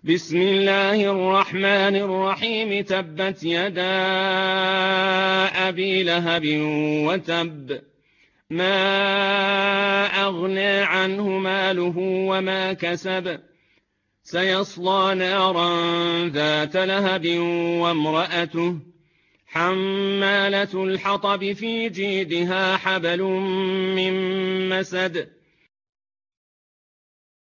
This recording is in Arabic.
بسم الله الرحمن الرحيم. تبت يدا أبي لهب وتب، ما أغنى عنه ماله وما كسب، سيصلى نارا ذات لهب وامرأته حمالة الحطب في جيدها حبل من مسد